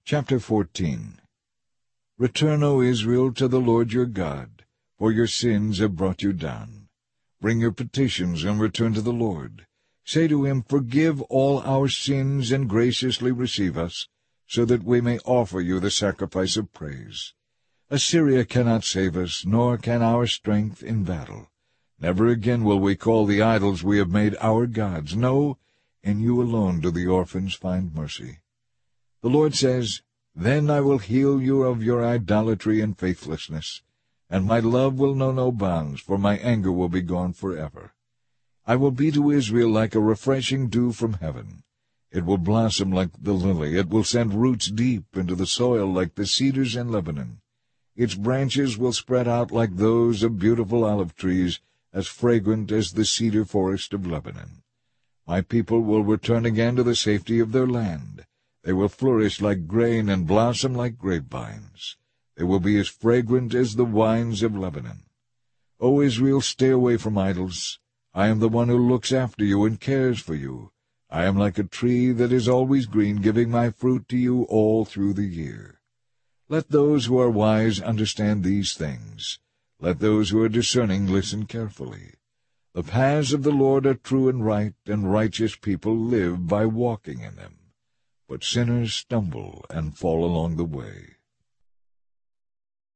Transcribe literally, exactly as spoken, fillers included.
Chapter fourteen. Return, O Israel, to the Lord your God, for your sins have brought you down. Bring your petitions and return to the Lord. Say to him, Forgive all our sins and graciously receive us, so that we may offer you the sacrifice of praise. Assyria cannot save us, nor can our strength in battle. Never again will we call the idols we have made our gods. No, in you alone do the orphans find mercy. The Lord says, Then I will heal you of your idolatry and faithlessness, and my love will know no bounds, for my anger will be gone forever. I will be to Israel like a refreshing dew from heaven. It will blossom like the lily. It will send roots deep into the soil like the cedars in Lebanon. Its branches will spread out like those of beautiful olive trees, as fragrant as the cedar forest of Lebanon. My people will return again to the safety of their land. They will flourish like grain and blossom like grapevines. They will be as fragrant as the wines of Lebanon. O Israel, stay away from idols. I am the one who looks after you and cares for you. I am like a tree that is always green, giving my fruit to you all through the year. Let those who are wise understand these things. Let those who are discerning listen carefully. The paths of the Lord are true and right, and righteous people live by walking in them. But sinners stumble and fall along the way.